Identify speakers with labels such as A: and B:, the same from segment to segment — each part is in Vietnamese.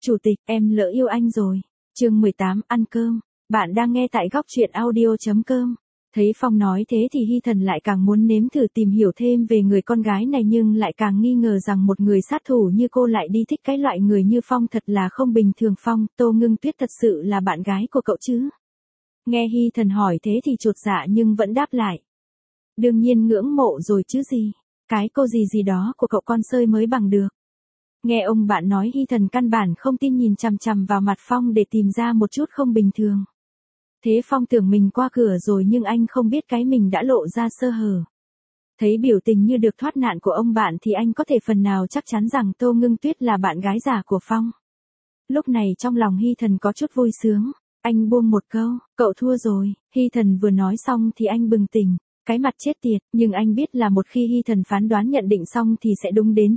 A: Chủ tịch, em lỡ yêu anh rồi. Chương 18, ăn cơm. Bạn đang nghe tại góc truyện audio.com. Thấy Phong nói thế thì Hy Thần lại càng muốn nếm thử tìm hiểu thêm về người con gái này, nhưng lại càng nghi ngờ rằng một người sát thủ như cô lại đi thích cái loại người như Phong, thật là không bình thường. Phong, Tô Ngưng Tuyết thật sự là bạn gái của cậu chứ? Nghe Hy Thần hỏi thế thì chột dạ nhưng vẫn đáp lại. Đương nhiên ngưỡng mộ rồi chứ gì. Cái cô gì đó của cậu con sơi mới bằng được. Nghe ông bạn nói, Hy Thần căn bản không tin, nhìn chằm chằm vào mặt Phong để tìm ra một chút không bình thường. Thế Phong tưởng mình qua cửa rồi, nhưng anh không biết cái mình đã lộ ra sơ hở. Thấy biểu tình như được thoát nạn của ông bạn thì anh có thể phần nào chắc chắn rằng Tô Ngưng Tuyết là bạn gái giả của Phong. Lúc này trong lòng Hy Thần có chút vui sướng. Anh buông một câu, cậu thua rồi. Hy Thần vừa nói xong thì anh bừng tỉnh. Cái mặt chết tiệt, nhưng anh biết là một khi Hy Thần phán đoán nhận định xong thì sẽ đúng đến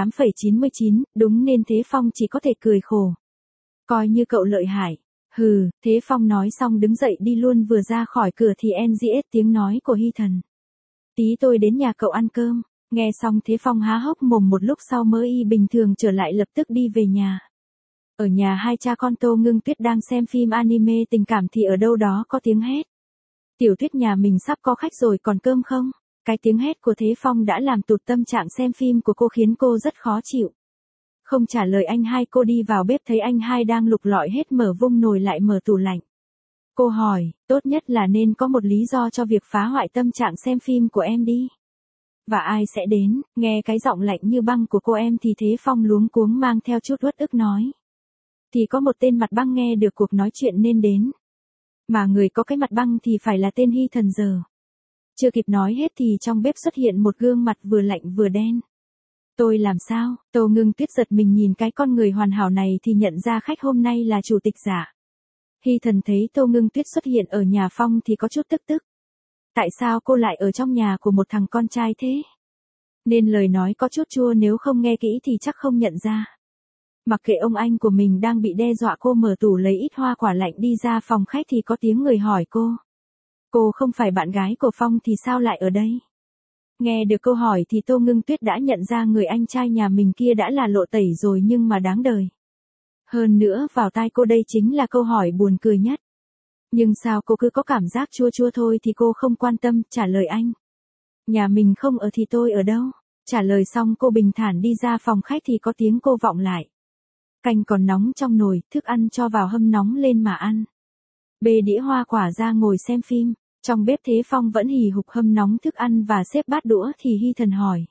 A: 98,99, đúng nên thế Phong chỉ có thể cười khổ. Coi như cậu lợi hại. Hừ, thế Phong nói xong đứng dậy đi luôn, vừa ra khỏi cửa thì NGS tiếng nói của Hy Thần. Tí tôi đến nhà cậu ăn cơm. Nghe xong thế Phong há hốc mồm một lúc sau mới bình thường trở lại, lập tức đi về nhà. Ở nhà hai cha con Tô Ngưng Tuyết đang xem phim anime tình cảm thì ở đâu đó có tiếng hét. Tiểu Tuyết, nhà mình sắp có khách rồi, còn cơm không? Cái tiếng hét của Thế Phong đã làm tụt tâm trạng xem phim của cô, khiến cô rất khó chịu. Không trả lời anh hai, cô đi vào bếp thấy anh hai đang lục lọi hết, mở vung nồi lại mở tủ lạnh. Cô hỏi, tốt nhất là nên có một lý do cho việc phá hoại tâm trạng xem phim của em đi. Và ai sẽ đến? Nghe cái giọng lạnh như băng của cô em thì Thế Phong luống cuống mang theo chút uất ức nói. Thì có một tên mặt băng nghe được cuộc nói chuyện nên đến. Mà người có cái mặt băng thì phải là tên Hy Thần giờ. Chưa kịp nói hết thì trong bếp xuất hiện một gương mặt vừa lạnh vừa đen. Tôi làm sao? Tô Ngưng Tuyết giật mình nhìn cái con người hoàn hảo này thì nhận ra khách hôm nay là chủ tịch giả. Hy Thần thấy Tô Ngưng Tuyết xuất hiện ở nhà Phong thì có chút tức. Tại sao cô lại ở trong nhà của một thằng con trai thế? Nên lời nói có chút chua, nếu không nghe kỹ thì chắc không nhận ra. Mặc kệ ông anh của mình đang bị đe dọa, cô mở tủ lấy ít hoa quả lạnh đi ra phòng khách thì có tiếng người hỏi cô. Cô không phải bạn gái của Phong thì sao lại ở đây? Nghe được câu hỏi thì Tô Ngưng Tuyết đã nhận ra người anh trai nhà mình kia đã là lộ tẩy rồi, nhưng mà đáng đời. Hơn nữa vào tai cô đây chính là câu hỏi buồn cười nhất. Nhưng sao cô cứ có cảm giác chua chua thôi thì cô không quan tâm, trả lời anh. Nhà mình không ở thì tôi ở đâu? Trả lời xong cô bình thản đi ra phòng khách thì có tiếng cô vọng lại. Canh còn nóng trong nồi, thức ăn cho vào hâm nóng lên mà ăn. Bê đĩa hoa quả ra ngồi xem phim. Trong bếp Thế Phong vẫn hì hục hâm nóng thức ăn và xếp bát đũa thì Hy Thần hỏi.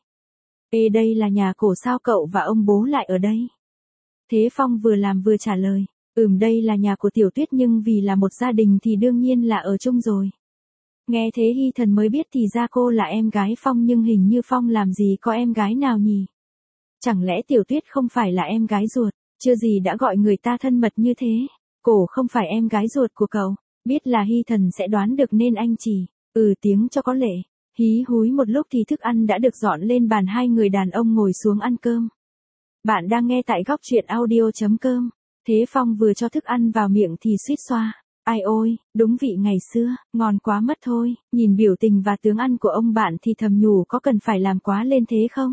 A: Ê, đây là nhà cổ sao cậu và ông bố lại ở đây? Thế Phong vừa làm vừa trả lời. Đây là nhà của Tiểu Tuyết, nhưng vì là một gia đình thì đương nhiên là ở chung rồi. Nghe thế Hy Thần mới biết thì ra cô là em gái Phong, nhưng hình như Phong làm gì có em gái nào nhỉ? Chẳng lẽ Tiểu Tuyết không phải là em gái ruột? Chưa gì đã gọi người ta thân mật như thế. Cổ không phải em gái ruột của cậu. Biết là Hy Thần sẽ đoán được nên anh chỉ tiếng cho có lệ. Hí húi một lúc thì thức ăn đã được dọn lên bàn, hai người đàn ông ngồi xuống ăn cơm. Bạn đang nghe tại góc truyện audio.com. Thế Phong vừa cho thức ăn vào miệng thì suýt xoa. Ai ôi, đúng vị ngày xưa, ngon quá mất thôi. Nhìn biểu tình và tướng ăn của ông bạn thì thầm nhủ, có cần phải làm quá lên thế không?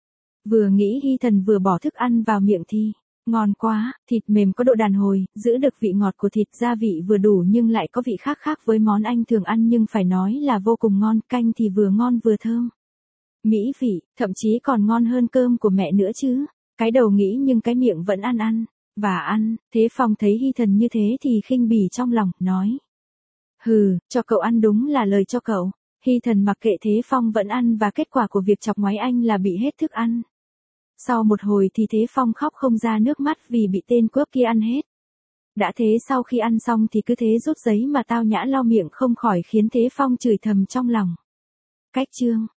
A: Vừa nghĩ Hy Thần vừa bỏ thức ăn vào miệng thì ngon quá, thịt mềm có độ đàn hồi, giữ được vị ngọt của thịt, gia vị vừa đủ nhưng lại có vị khác với món anh thường ăn, nhưng phải nói là vô cùng ngon, canh thì vừa ngon vừa thơm. Mỹ vị, thậm chí còn ngon hơn cơm của mẹ nữa chứ. Cái đầu nghĩ nhưng cái miệng vẫn ăn. Và ăn, Thế Phong thấy Hy Thần như thế thì khinh bỉ trong lòng, nói. Hừ, cho cậu ăn đúng là lời cho cậu. Hy Thần mặc kệ Thế Phong vẫn ăn, và kết quả của việc chọc ngoáy anh là bị hết thức ăn. Sau một hồi thì Thế Phong khóc không ra nước mắt vì bị tên cướp kia ăn hết. Đã thế sau khi ăn xong thì cứ thế rút giấy mà tao nhã lau miệng, không khỏi khiến Thế Phong chửi thầm trong lòng. Cách chương.